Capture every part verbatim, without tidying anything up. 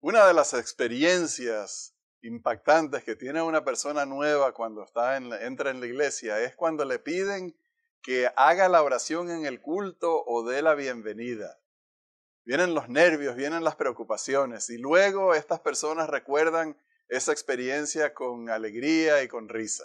Una de las experiencias impactantes que tiene una persona nueva cuando está en la- entra en la iglesia es cuando le piden que haga la oración en el culto o dé la bienvenida. Vienen los nervios, vienen las preocupaciones y luego estas personas recuerdan esa experiencia con alegría y con risa.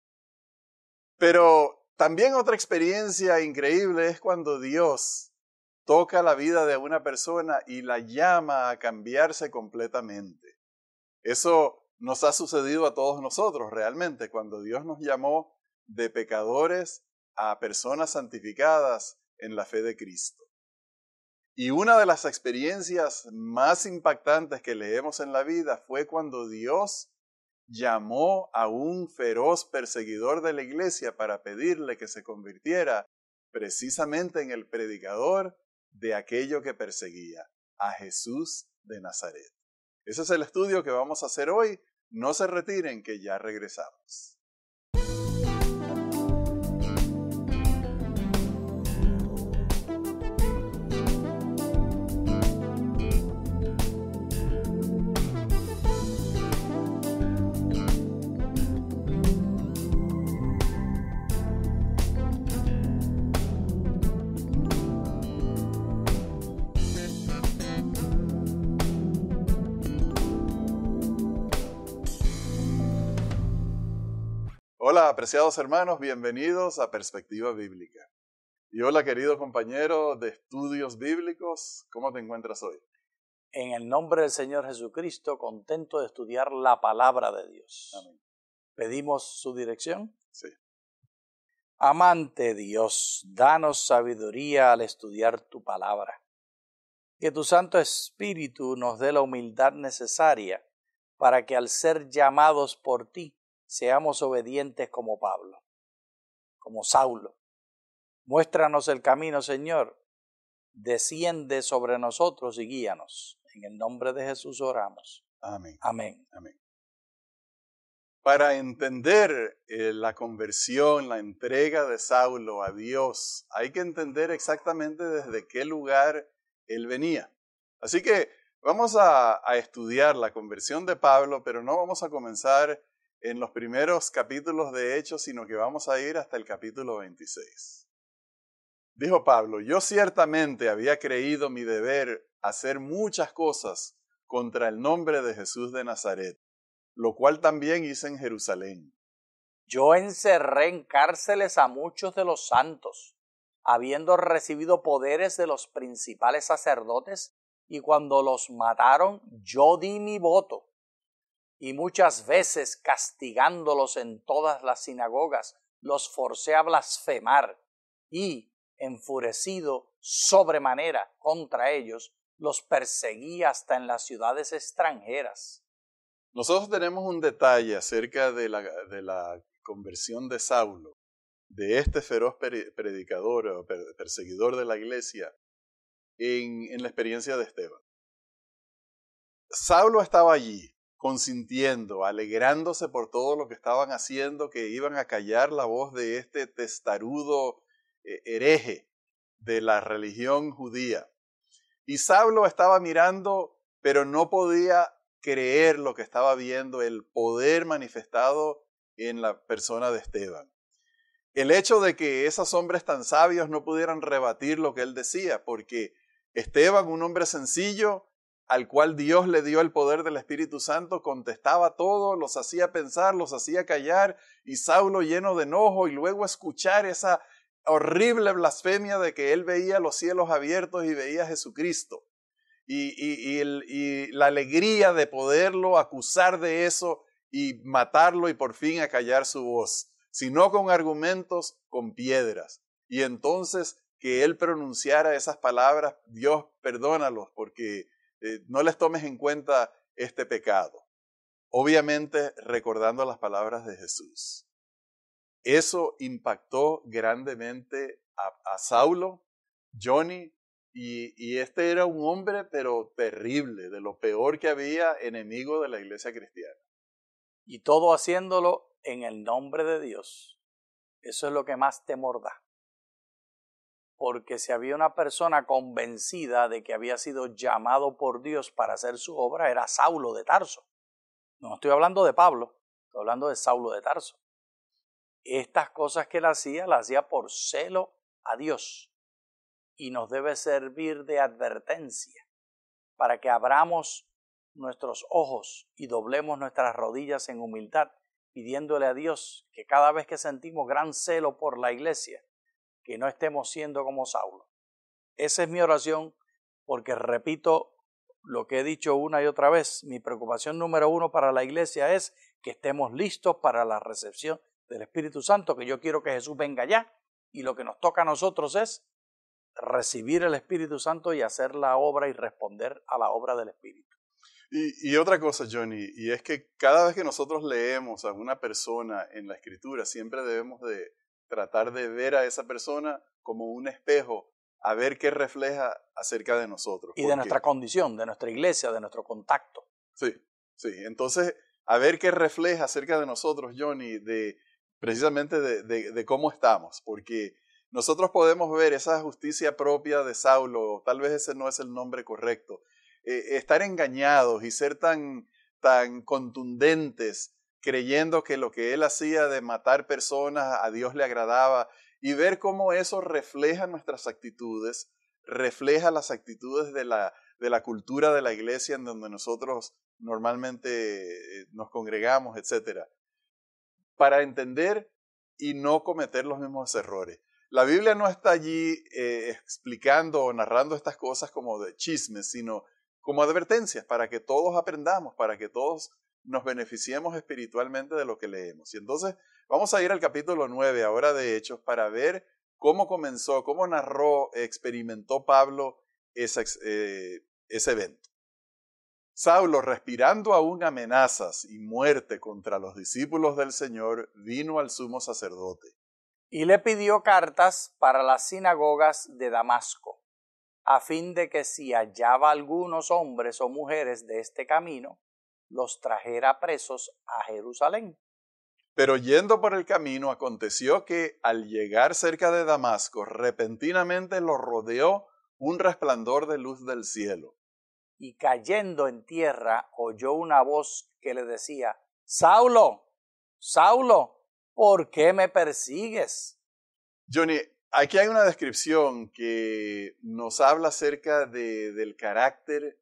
Pero también otra experiencia increíble es cuando Dios toca la vida de una persona y la llama a cambiarse completamente. Eso nos ha sucedido a todos nosotros realmente, cuando Dios nos llamó de pecadores a personas santificadas en la fe de Cristo. Y una de las experiencias más impactantes que leemos en la vida fue cuando Dios llamó a un feroz perseguidor de la iglesia para pedirle que se convirtiera precisamente en el predicador de aquello que perseguía, a Jesús de Nazaret. Ese es el estudio que vamos a hacer hoy. No se retiren, que ya regresamos. Hola, apreciados hermanos, bienvenidos a Perspectiva Bíblica. Y hola, querido compañero de estudios bíblicos, ¿cómo te encuentras hoy? En el nombre del Señor Jesucristo, contento de estudiar la palabra de Dios. Amén. ¿Pedimos su dirección? Sí. Amante Dios, danos sabiduría al estudiar tu palabra. Que tu Santo Espíritu nos dé la humildad necesaria para que al ser llamados por ti, seamos obedientes como Pablo, como Saulo. Muéstranos el camino, Señor. Desciende sobre nosotros y guíanos. En el nombre de Jesús oramos. Amén. Amén. Amén. Para entender eh, la conversión, la entrega de Saulo a Dios, hay que entender exactamente desde qué lugar él venía. Así que vamos a, a estudiar la conversión de Pablo, pero no vamos a comenzar en los primeros capítulos de Hechos, sino que vamos a ir hasta el capítulo veintiséis. Dijo Pablo: yo ciertamente había creído mi deber hacer muchas cosas contra el nombre de Jesús de Nazaret, lo cual también hice en Jerusalén. Yo encerré en cárceles a muchos de los santos, habiendo recibido poderes de los principales sacerdotes, y cuando los mataron, yo di mi voto. Y muchas veces, castigándolos en todas las sinagogas, los forcé a blasfemar, y, enfurecido sobremanera contra ellos, los perseguí hasta en las ciudades extranjeras. Nosotros tenemos un detalle acerca de la, de la conversión de Saulo, de este feroz predicador o perseguidor de la iglesia, en, en la experiencia de Esteban. Saulo estaba allí, consintiendo, alegrándose por todo lo que estaban haciendo, que iban a callar la voz de este testarudo eh, hereje de la religión judía. Y Saulo estaba mirando, pero no podía creer lo que estaba viendo, el poder manifestado en la persona de Esteban. El hecho de que esos hombres tan sabios no pudieran rebatir lo que él decía, porque Esteban, un hombre sencillo, al cual Dios le dio el poder del Espíritu Santo, contestaba todo, los hacía pensar, los hacía callar, y Saulo, lleno de enojo, y luego escuchar esa horrible blasfemia de que él veía los cielos abiertos y veía a Jesucristo. Y, y, y, el, y la alegría de poderlo acusar de eso y matarlo y por fin acallar su voz, sino con argumentos, con piedras. Y entonces que él pronunciara esas palabras: Dios, perdónalos porque eh, no les tomes en cuenta este pecado. Obviamente recordando las palabras de Jesús. Eso impactó grandemente a, a Saulo, Johnny, y, y este era un hombre pero terrible, de lo peor que había, enemigo de la iglesia cristiana. Y todo haciéndolo en el nombre de Dios. Eso es lo que más temor da. porque si había una persona convencida de que había sido llamado por Dios para hacer su obra, era Saulo de Tarso. No estoy hablando de Pablo, estoy hablando de Saulo de Tarso. Estas cosas que él hacía, las hacía por celo a Dios y nos debe servir de advertencia para que abramos nuestros ojos y doblemos nuestras rodillas en humildad, pidiéndole a Dios que cada vez que sentimos gran celo por la iglesia, que no estemos siendo como Saulo. Esa es mi oración, porque repito lo que he dicho una y otra vez, mi preocupación número uno para la iglesia es que estemos listos para la recepción del Espíritu Santo, que yo quiero que Jesús venga ya, y lo que nos toca a nosotros es recibir el Espíritu Santo y hacer la obra y responder a la obra del Espíritu. Y, y otra cosa, Johnny, y es que cada vez que nosotros leemos a una persona en la Escritura, siempre debemos de tratar de ver a esa persona como un espejo, a ver qué refleja acerca de nosotros. Y de nuestra condición, de nuestra iglesia, de nuestro contacto. Sí, sí. Entonces, a ver qué refleja acerca de nosotros, Johnny, de precisamente de, de, de cómo estamos, porque nosotros podemos ver esa justicia propia de Saulo, tal vez ese no es el nombre correcto, eh, estar engañados y ser tan, tan contundentes, creyendo que lo que él hacía de matar personas a Dios le agradaba, y ver cómo eso refleja nuestras actitudes, refleja las actitudes de la, de la cultura de la iglesia en donde nosotros normalmente nos congregamos, etcétera, para entender y no cometer los mismos errores. La Biblia no está allí eh, explicando o narrando estas cosas como de chismes, sino como advertencias para que todos aprendamos, para que todos nos beneficiemos espiritualmente de lo que leemos. Y entonces vamos a ir al capítulo nueve ahora de Hechos para ver cómo comenzó, cómo narró, experimentó Pablo esa, eh, ese evento. Saulo, respirando aún amenazas y muerte contra los discípulos del Señor, vino al sumo sacerdote. Y le pidió cartas para las sinagogas de Damasco, a fin de que si hallaba algunos hombres o mujeres de este camino, los trajera presos a Jerusalén. Pero yendo por el camino, aconteció que al llegar cerca de Damasco, repentinamente lo rodeó un resplandor de luz del cielo. Y cayendo en tierra, oyó una voz que le decía: Saulo, Saulo, ¿por qué me persigues? Johnny, aquí hay una descripción que nos habla acerca de, del carácter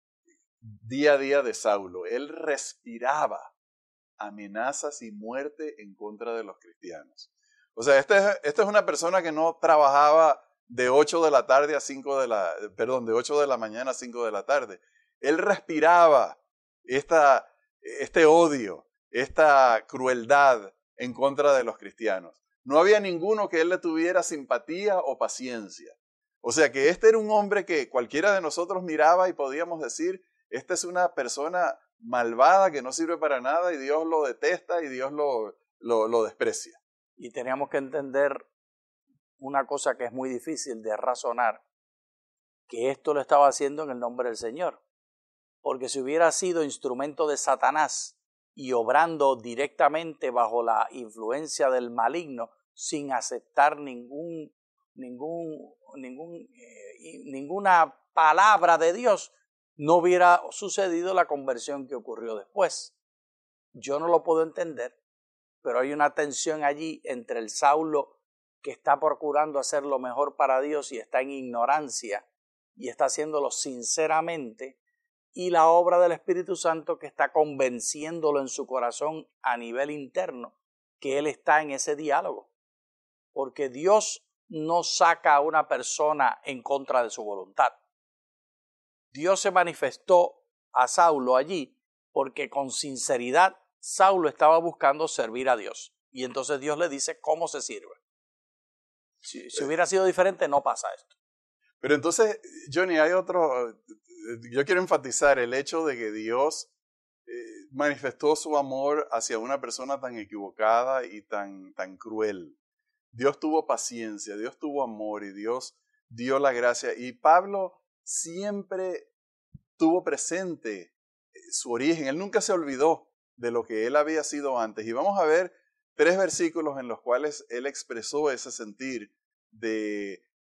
día a día de Saulo. Él respiraba amenazas y muerte en contra de los cristianos. O sea, esta es, este es una persona que no trabajaba de ocho de la tarde a cinco de la, perdón, de ocho de la mañana a cinco de la tarde. Él respiraba esta, este odio, esta crueldad en contra de los cristianos. No había ninguno que él le tuviera simpatía o paciencia. O sea que este era un hombre que cualquiera de nosotros miraba y podíamos decir, esta es una persona malvada que no sirve para nada y Dios lo detesta y Dios lo, lo, lo desprecia. Y teníamos que entender una cosa que es muy difícil de razonar, que esto lo estaba haciendo en el nombre del Señor. Porque si hubiera sido instrumento de Satanás y obrando directamente bajo la influencia del maligno, sin aceptar ningún, ningún, ningún, eh, ninguna palabra de Dios, no hubiera sucedido la conversión que ocurrió después. Yo no lo puedo entender, pero hay una tensión allí entre el Saulo que está procurando hacer lo mejor para Dios y está en ignorancia y está haciéndolo sinceramente, y la obra del Espíritu Santo que está convenciéndolo en su corazón a nivel interno que él está en ese diálogo. Porque Dios no saca a una persona en contra de su voluntad. Dios se manifestó a Saulo allí porque con sinceridad Saulo estaba buscando servir a Dios. Y entonces Dios le dice cómo se sirve. Si, si hubiera sido diferente, no pasa esto. Pero entonces, Johnny, hay otro... Yo quiero enfatizar el hecho de que Dios eh, manifestó su amor hacia una persona tan equivocada y tan, tan cruel. Dios tuvo paciencia, Dios tuvo amor y Dios dio la gracia. Y Pablo siempre tuvo presente su origen. Él nunca se olvidó de lo que él había sido antes. Y vamos a ver tres versículos en los cuales él expresó ese sentir de,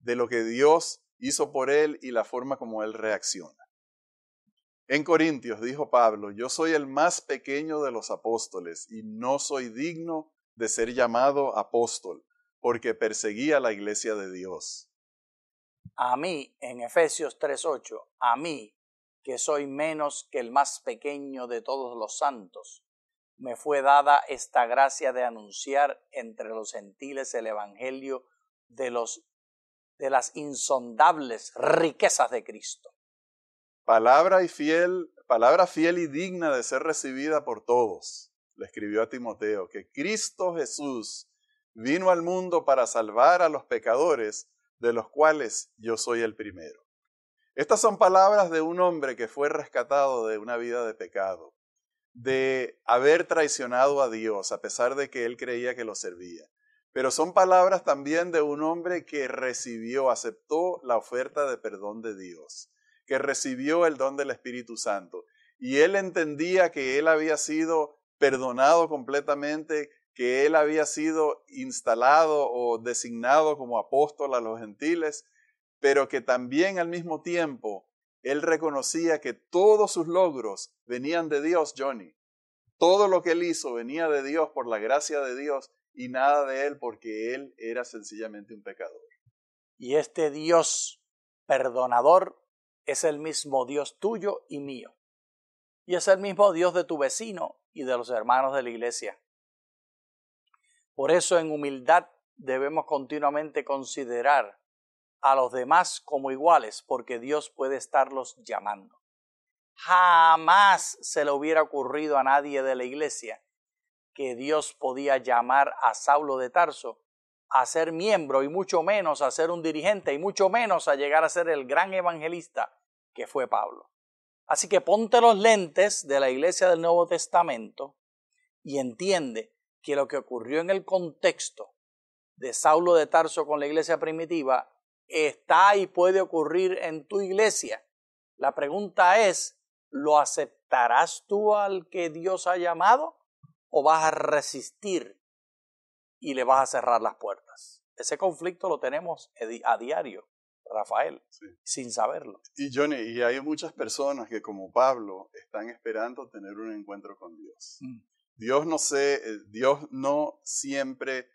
de lo que Dios hizo por él y la forma como él reacciona. En Corintios dijo Pablo, yo soy el más pequeño de los apóstoles y no soy digno de ser llamado apóstol, porque perseguía la iglesia de Dios. A mí, en Efesios tres ocho, a mí, que soy menos que el más pequeño de todos los santos, me fue dada esta gracia de anunciar entre los gentiles el evangelio de, los, de las insondables riquezas de Cristo. Palabra y fiel, palabra fiel y digna de ser recibida por todos, le escribió a Timoteo, que Cristo Jesús vino al mundo para salvar a los pecadores, de los cuales yo soy el primero. Estas son palabras de un hombre que fue rescatado de una vida de pecado, de haber traicionado a Dios a pesar de que él creía que lo servía. Pero son palabras también de un hombre que recibió, aceptó la oferta de perdón de Dios, que recibió el don del Espíritu Santo. Y él entendía que él había sido perdonado completamente, que él había sido instalado o designado como apóstol a los gentiles, pero que también al mismo tiempo él reconocía que todos sus logros venían de Dios, Johnny. Todo lo que él hizo venía de Dios por la gracia de Dios y nada de él porque él era sencillamente un pecador. Y este Dios perdonador es el mismo Dios tuyo y mío. Y es el mismo Dios de tu vecino y de los hermanos de la iglesia. Por eso en humildad debemos continuamente considerar a los demás como iguales, porque Dios puede estarlos llamando. Jamás se le hubiera ocurrido a nadie de la iglesia que Dios podía llamar a Saulo de Tarso a ser miembro y mucho menos a ser un dirigente y mucho menos a llegar a ser el gran evangelista que fue Pablo. Así que ponte los lentes de la iglesia del Nuevo Testamento y entiende que lo que ocurrió en el contexto de Saulo de Tarso con la iglesia primitiva está y puede ocurrir en tu iglesia. La pregunta es, ¿lo aceptarás tú al que Dios ha llamado o vas a resistir y le vas a cerrar las puertas? Ese conflicto lo tenemos a diario, Rafael, sí, sin saberlo. Y Johnny, y hay muchas personas que como Pablo están esperando tener un encuentro con Dios. Mm. Dios no sé, Dios no siempre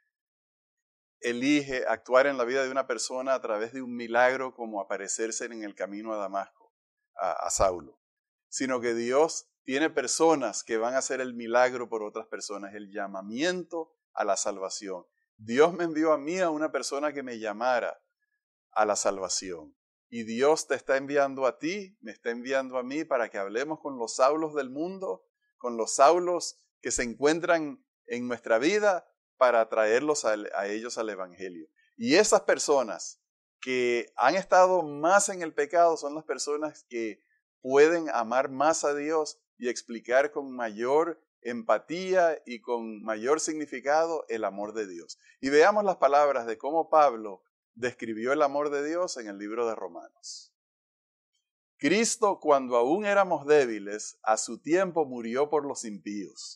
elige actuar en la vida de una persona a través de un milagro como aparecerse en el camino a Damasco, a, a Saulo, sino que Dios tiene personas que van a hacer el milagro por otras personas, el llamamiento a la salvación. Dios me envió a mí a una persona que me llamara a la salvación. Y Dios te está enviando a ti, me está enviando a mí para que hablemos con los Saulos del mundo, con los Saulos que se encuentran en nuestra vida, para traerlos a, a ellos al Evangelio. Y esas personas que han estado más en el pecado son las personas que pueden amar más a Dios y explicar con mayor empatía y con mayor significado el amor de Dios. Y veamos las palabras de cómo Pablo describió el amor de Dios en el libro de Romanos. Cristo, cuando aún éramos débiles, a su tiempo murió por los impíos.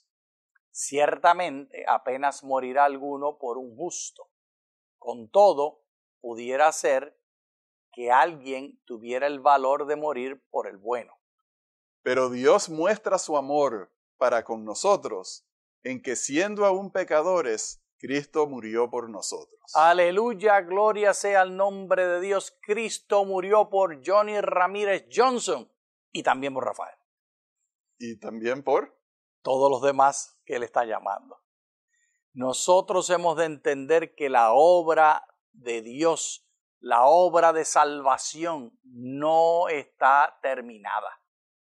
Ciertamente apenas morirá alguno por un justo. Con todo, pudiera ser que alguien tuviera el valor de morir por el bueno. Pero Dios muestra su amor para con nosotros, en que siendo aún pecadores, Cristo murió por nosotros. Aleluya, gloria sea al nombre de Dios. Cristo murió por Johnny Ramírez Johnson y también por Rafael. Y también por todos los demás que Él está llamando. Nosotros hemos de entender que la obra de Dios, la obra de salvación, no está terminada.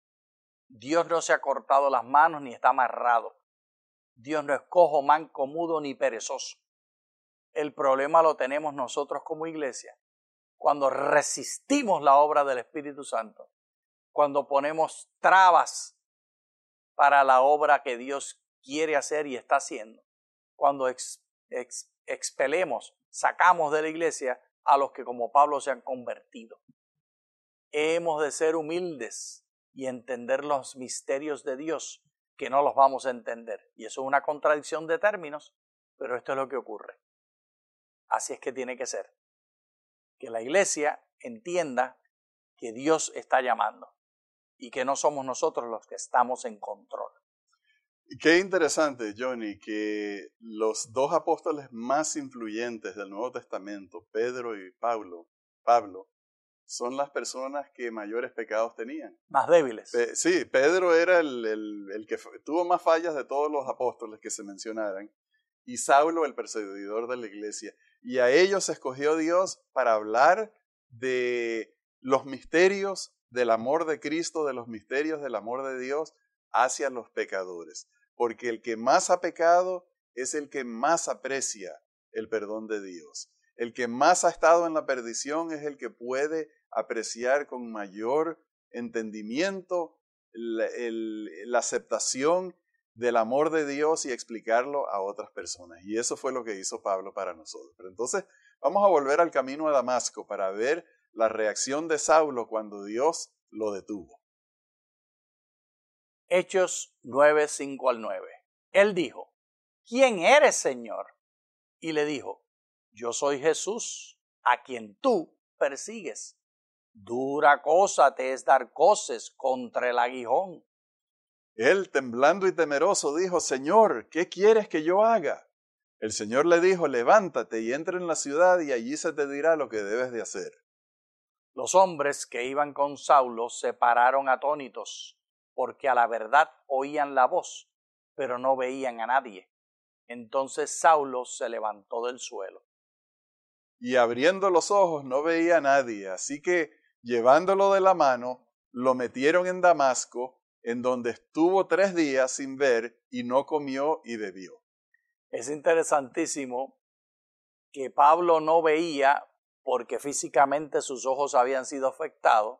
Dios no se ha cortado las manos ni está amarrado. Dios no es cojo, manco, mudo ni perezoso. El problema lo tenemos nosotros como iglesia cuando resistimos la obra del Espíritu Santo, cuando ponemos trabas para la obra que Dios quiere hacer y está haciendo, cuando ex, ex, expelemos, sacamos de la iglesia a los que como Pablo se han convertido. Hemos de ser humildes y entender los misterios de Dios, que no los vamos a entender. Y eso es una contradicción de términos, pero esto es lo que ocurre. Así es que tiene que ser. que la iglesia entienda que Dios está llamando y que no somos nosotros los que estamos en control. Qué interesante, Johnny, que los dos apóstoles más influyentes del Nuevo Testamento, Pedro y Pablo, Pablo, son las personas que mayores pecados tenían. Más débiles. Pe- sí, Pedro era el, el, el que f- tuvo más fallas de todos los apóstoles que se mencionaran, y Saulo el perseguidor de la iglesia. Y a ellos escogió Dios para hablar de los misterios del amor de Cristo, de los misterios del amor de Dios hacia los pecadores. Porque el que más ha pecado es el que más aprecia el perdón de Dios. El que más ha estado en la perdición es el que puede apreciar con mayor entendimiento la, el, la aceptación del amor de Dios y explicarlo a otras personas. Y eso fue lo que hizo Pablo para nosotros. Pero entonces vamos a volver al camino a Damasco para ver la reacción de Saulo cuando Dios lo detuvo. Hechos nueve, cinco al nueve. Él dijo, ¿quién eres, Señor? Y le dijo, yo soy Jesús, a quien tú persigues. Dura cosa te es dar coces contra el aguijón. Él, temblando y temeroso, dijo, Señor, ¿qué quieres que yo haga? El Señor le dijo, levántate y entra en la ciudad y allí se te dirá lo que debes de hacer. Los hombres que iban con Saulo se pararon atónitos, porque a la verdad oían la voz, pero no veían a nadie. Entonces Saulo se levantó del suelo. Y abriendo los ojos no veía a nadie, así que llevándolo de la mano, lo metieron en Damasco, en donde estuvo tres días sin ver y no comió y bebió. Es interesantísimo que Pablo no veía porque físicamente sus ojos habían sido afectados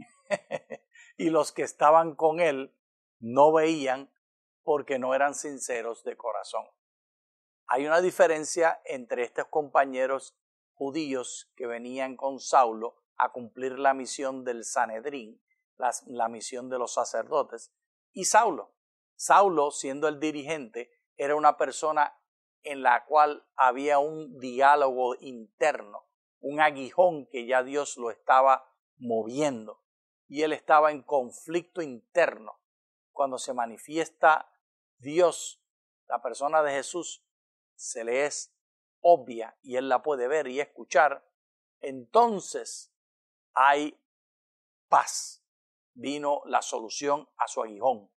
y los que estaban con él no veían porque no eran sinceros de corazón. Hay una diferencia entre estos compañeros judíos que venían con Saulo a cumplir la misión del Sanedrín, la, la misión de los sacerdotes, y Saulo. Saulo, siendo el dirigente, era una persona en la cual había un diálogo interno, un aguijón que ya Dios lo estaba moviendo, y él estaba en conflicto interno. Cuando se manifiesta Dios, la persona de Jesús, se le es obvia y él la puede ver y escuchar, entonces hay paz. Vino la solución a su aguijón,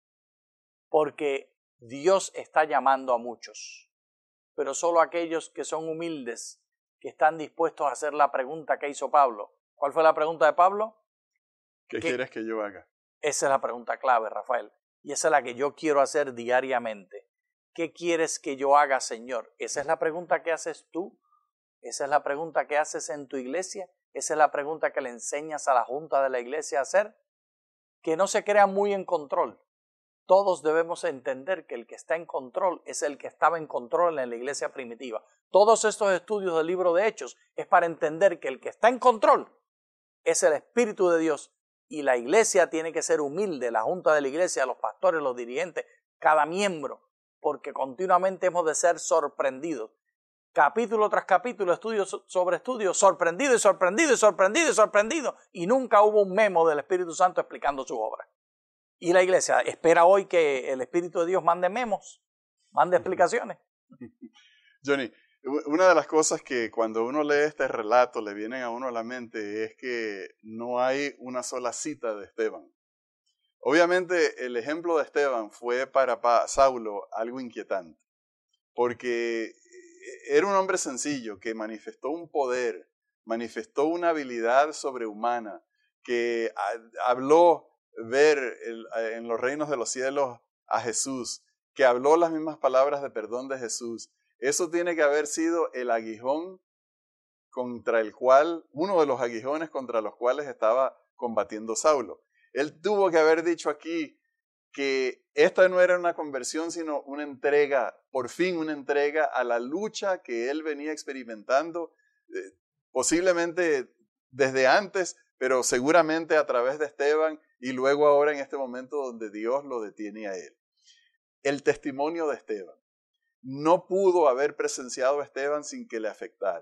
porque Dios está llamando a muchos, pero solo aquellos que son humildes, que están dispuestos a hacer la pregunta que hizo Pablo. ¿Cuál fue la pregunta de Pablo? ¿Qué, ¿Qué quieres que yo haga? Esa es la pregunta clave, Rafael, y esa es la que yo quiero hacer diariamente. ¿Qué quieres que yo haga, Señor? Esa es la pregunta que haces tú, esa es la pregunta que haces en tu iglesia, esa es la pregunta que le enseñas a la junta de la iglesia a hacer. Que no se crea muy en control. Todos debemos entender que el que está en control es el que estaba en control en la iglesia primitiva. Todos estos estudios del libro de Hechos es para entender que el que está en control es el Espíritu de Dios y la iglesia tiene que ser humilde, la junta de la iglesia, los pastores, los dirigentes, cada miembro, porque continuamente hemos de ser sorprendidos. Capítulo tras capítulo, estudio sobre estudio, sorprendido y sorprendido y sorprendido y sorprendido, y nunca hubo un memo del Espíritu Santo explicando su obra. Y la iglesia espera hoy que el Espíritu de Dios mande memos, mande explicaciones. Johnny, una de las cosas que cuando uno lee este relato le vienen a uno a la mente es que no hay una sola cita de Esteban. Obviamente el ejemplo de Esteban fue para Saulo algo inquietante, porque era un hombre sencillo que manifestó un poder, manifestó una habilidad sobrehumana, que habló ver en los reinos de los cielos a Jesús, que habló las mismas palabras de perdón de Jesús. Eso tiene que haber sido el aguijón contra el cual, uno de los aguijones contra los cuales estaba combatiendo Saulo. Él tuvo que haber dicho aquí que esta no era una conversión, sino una entrega, por fin una entrega a la lucha que él venía experimentando, eh, posiblemente desde antes, pero seguramente a través de Esteban y luego ahora en este momento donde Dios lo detiene a él. El testimonio de Esteban. No pudo haber presenciado a Esteban sin que le afectara.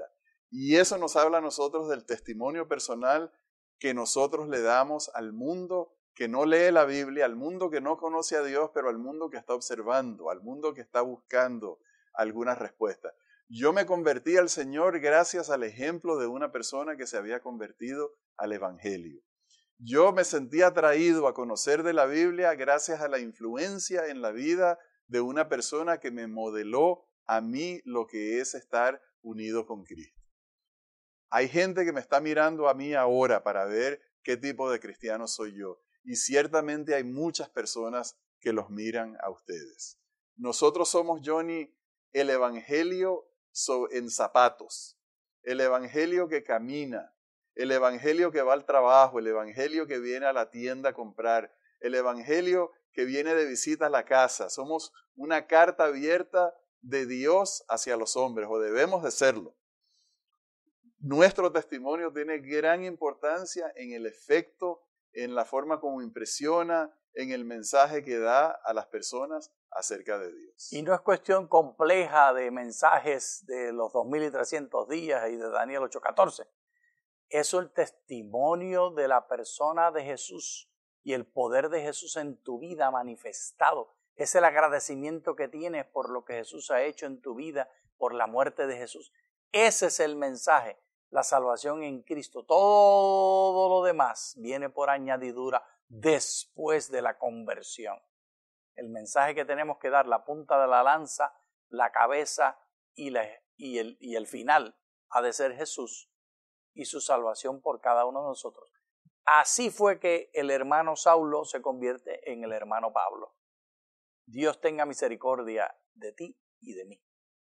Y eso nos habla a nosotros del testimonio personal que nosotros le damos al mundo que no lee la Biblia, al mundo que no conoce a Dios, pero al mundo que está observando, al mundo que está buscando algunas respuestas. Yo me convertí al Señor gracias al ejemplo de una persona que se había convertido al Evangelio. Yo me sentí atraído a conocer de la Biblia gracias a la influencia en la vida de una persona que me modeló a mí lo que es estar unido con Cristo. Hay gente que me está mirando a mí ahora para ver qué tipo de cristiano soy yo. Y ciertamente hay muchas personas que los miran a ustedes. Nosotros somos, Johnny, el evangelio en zapatos, el evangelio que camina, el evangelio que va al trabajo, el evangelio que viene a la tienda a comprar, el evangelio que viene de visita a la casa. Somos una carta abierta de Dios hacia los hombres, o debemos de serlo. Nuestro testimonio tiene gran importancia en el efecto, en la forma como impresiona, en el mensaje que da a las personas acerca de Dios. Y no es cuestión compleja de mensajes de los dos mil trescientos días y de Daniel ocho catorce. Eso es el testimonio de la persona de Jesús y el poder de Jesús en tu vida manifestado. Es el agradecimiento que tienes por lo que Jesús ha hecho en tu vida, por la muerte de Jesús. Ese es el mensaje. La salvación en Cristo. Todo lo demás viene por añadidura después de la conversión. El mensaje que tenemos que dar, la punta de la lanza, la cabeza y, la, y, el, y el final ha de ser Jesús y su salvación por cada uno de nosotros. Así fue que el hermano Saulo se convierte en el hermano Pablo. Dios tenga misericordia de ti y de mí.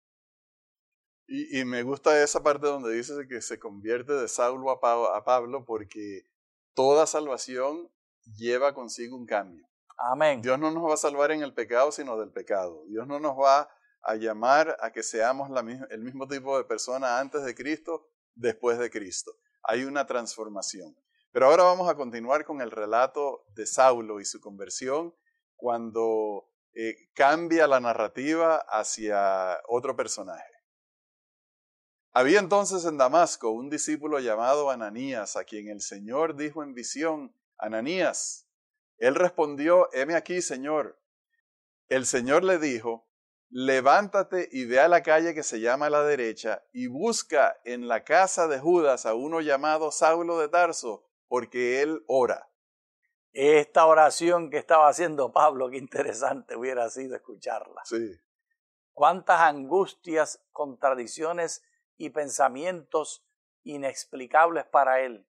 Y, y me gusta esa parte donde dice que se convierte de Saulo a, pa a Pablo, porque toda salvación lleva consigo un cambio. Amén. Dios no nos va a salvar en el pecado, sino del pecado. Dios no nos va a llamar a que seamos la, el mismo tipo de persona antes de Cristo, después de Cristo. Hay una transformación. Pero ahora vamos a continuar con el relato de Saulo y su conversión cuando eh, cambia la narrativa hacia otro personaje. Había entonces en Damasco un discípulo llamado Ananías, a quien el Señor dijo en visión: Ananías. Él respondió: heme aquí, Señor. El Señor le dijo: levántate y ve a la calle que se llama a la derecha y busca en la casa de Judas a uno llamado Saulo de Tarso, porque él ora. Esta oración que estaba haciendo Pablo, qué interesante hubiera sido escucharla. Sí. Cuántas angustias, contradicciones y pensamientos inexplicables para él.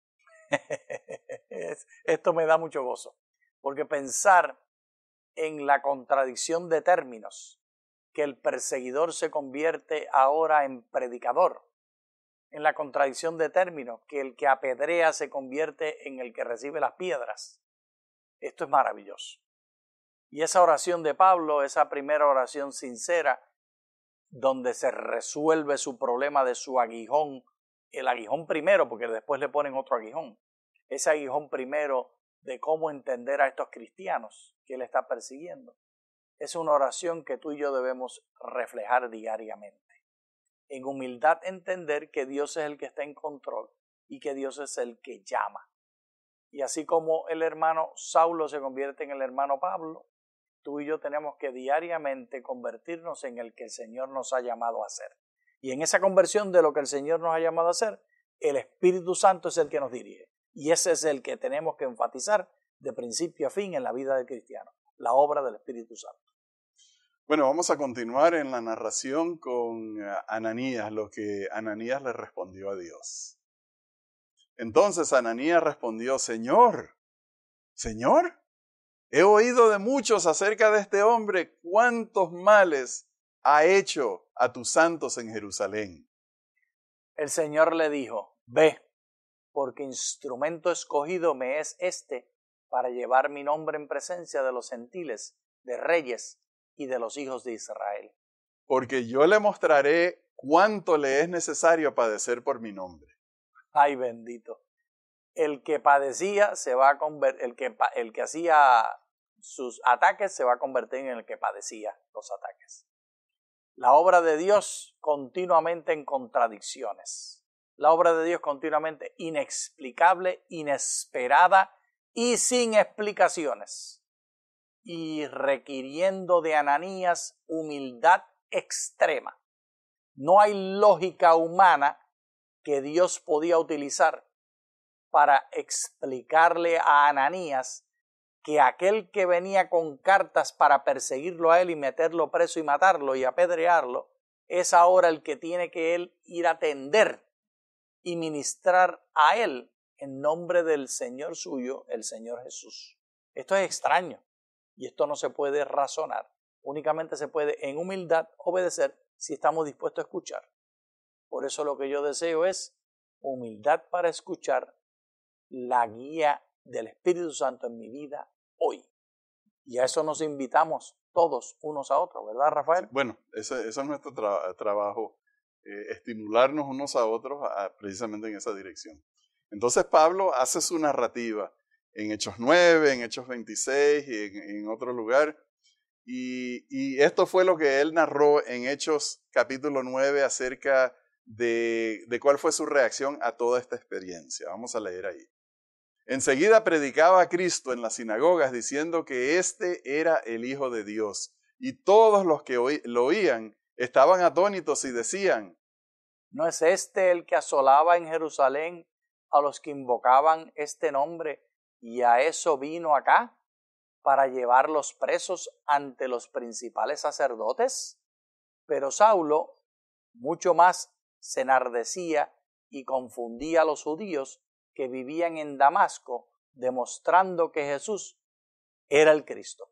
Esto me da mucho gozo, porque pensar en la contradicción de términos, que el perseguidor se convierte ahora en predicador, en la contradicción de términos, que el que apedrea se convierte en el que recibe las piedras. Esto es maravilloso. Y esa oración de Pablo, esa primera oración sincera, donde se resuelve su problema de su aguijón, el aguijón primero, porque después le ponen otro aguijón, ese aguijón primero de cómo entender a estos cristianos que él está persiguiendo, es una oración que tú y yo debemos reflejar diariamente. En humildad entender que Dios es el que está en control y que Dios es el que llama. Y así como el hermano Saulo se convierte en el hermano Pablo, tú y yo tenemos que diariamente convertirnos en el que el Señor nos ha llamado a ser. Y en esa conversión de lo que el Señor nos ha llamado a hacer, el Espíritu Santo es el que nos dirige. Y ese es el que tenemos que enfatizar de principio a fin en la vida del cristiano, la obra del Espíritu Santo. Bueno, vamos a continuar en la narración con Ananías, lo que Ananías le respondió a Dios. Entonces Ananías respondió: Señor, Señor, he oído de muchos acerca de este hombre, cuántos males ha hecho a tus santos en Jerusalén. El Señor le dijo: ve, porque instrumento escogido me es este para llevar mi nombre en presencia de los gentiles, de reyes y de los hijos de Israel. Porque yo le mostraré cuánto le es necesario padecer por mi nombre. Ay, bendito. El que padecía se va a convertir, el que, el que hacía sus ataques se va a convertir en el que padecía los ataques. La obra de Dios continuamente en contradicciones. La obra de Dios continuamente inexplicable, inesperada y sin explicaciones. Y requiriendo de Ananías humildad extrema. No hay lógica humana que Dios podía utilizar para explicarle a Ananías que aquel que venía con cartas para perseguirlo a él y meterlo preso y matarlo y apedrearlo, es ahora el que tiene que él ir a atender y ministrar a él en nombre del Señor suyo, el Señor Jesús. Esto es extraño y esto no se puede razonar. Únicamente se puede en humildad obedecer si estamos dispuestos a escuchar. Por eso lo que yo deseo es humildad para escuchar la guía del Espíritu Santo en mi vida hoy. Y a eso nos invitamos todos unos a otros, ¿verdad, Rafael? Bueno, ese, eso es nuestro tra- trabajo, eh, estimularnos unos a otros a, precisamente en esa dirección. Entonces Pablo hace su narrativa en Hechos nueve, en Hechos veintiséis y en, en otro lugar. Y, y esto fue lo que él narró en Hechos capítulo nueve acerca de, de cuál fue su reacción a toda esta experiencia. Vamos a leer ahí. Enseguida predicaba a Cristo en las sinagogas diciendo que éste era el Hijo de Dios. Y todos los que oí, lo oían estaban atónitos y decían: ¿no es este el que asolaba en Jerusalén a los que invocaban este nombre y a eso vino acá para llevarlos presos ante los principales sacerdotes? Pero Saulo mucho más se enardecía y confundía a los judíos que vivían en Damasco, demostrando que Jesús era el Cristo.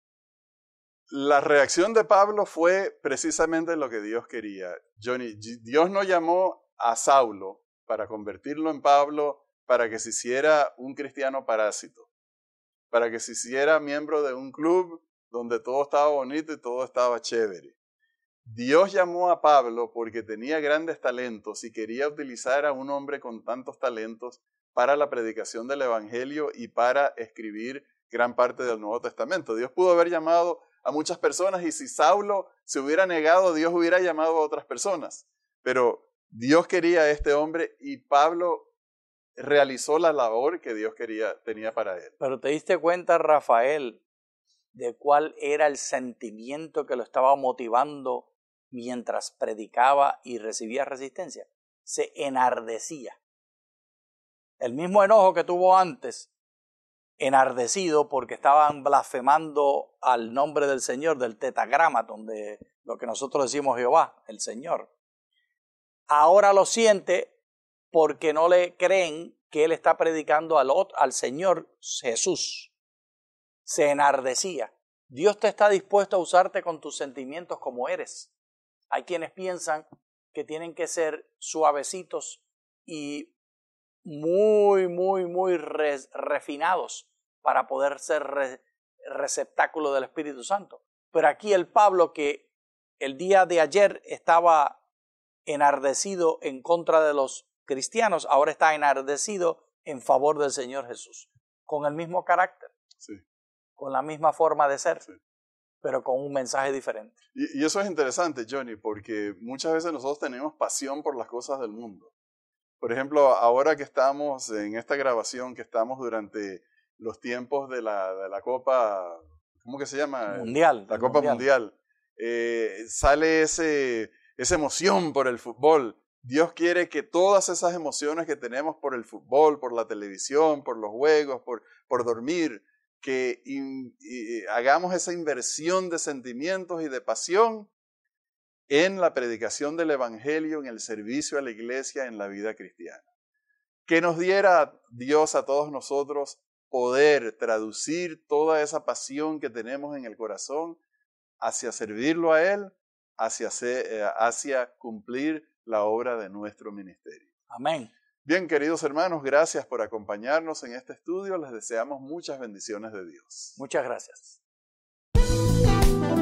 La reacción de Pablo fue precisamente lo que Dios quería. Johnny, Dios no llamó a Saulo para convertirlo en Pablo, para que se hiciera un cristiano parásito, para que se hiciera miembro de un club donde todo estaba bonito y todo estaba chévere. Dios llamó a Pablo porque tenía grandes talentos y quería utilizar a un hombre con tantos talentos para la predicación del Evangelio y para escribir gran parte del Nuevo Testamento. Dios pudo haber llamado a muchas personas y si Saulo se hubiera negado, Dios hubiera llamado a otras personas. Pero Dios quería a este hombre y Pablo realizó la labor que Dios quería, tenía para él. Pero ¿te diste cuenta, Rafael, de cuál era el sentimiento que lo estaba motivando mientras predicaba y recibía resistencia? Se enardecía. El mismo enojo que tuvo antes, enardecido porque estaban blasfemando al nombre del Señor, del tetragramaton, de lo que nosotros decimos Jehová, el Señor. Ahora lo siente porque no le creen que él está predicando al, otro, al Señor Jesús. Se enardecía. Dios te está dispuesto a usarte con tus sentimientos como eres. Hay quienes piensan que tienen que ser suavecitos y muy, muy, muy re, refinados para poder ser re, receptáculo del Espíritu Santo. Pero aquí el Pablo, que el día de ayer estaba enardecido en contra de los cristianos, ahora está enardecido en favor del Señor Jesús, con el mismo carácter, sí, con la misma forma de ser, sí, pero con un mensaje diferente. Y, y eso es interesante, Johnny, porque muchas veces nosotros tenemos pasión por las cosas del mundo. Por ejemplo, ahora que estamos en esta grabación, que estamos durante los tiempos de la, de la Copa, ¿cómo que se llama? Mundial. La Copa Mundial, mundial. Eh, sale ese, esa emoción por el fútbol. Dios quiere que todas esas emociones que tenemos por el fútbol, por la televisión, por los juegos, por, por dormir, que in, y, hagamos esa inversión de sentimientos y de pasión en la predicación del Evangelio, en el servicio a la iglesia, en la vida cristiana. Que nos diera Dios a todos nosotros poder traducir toda esa pasión que tenemos en el corazón hacia servirlo a Él, hacia, hacia cumplir la obra de nuestro ministerio. Amén. Bien, queridos hermanos, gracias por acompañarnos en este estudio. Les deseamos muchas bendiciones de Dios. Muchas gracias.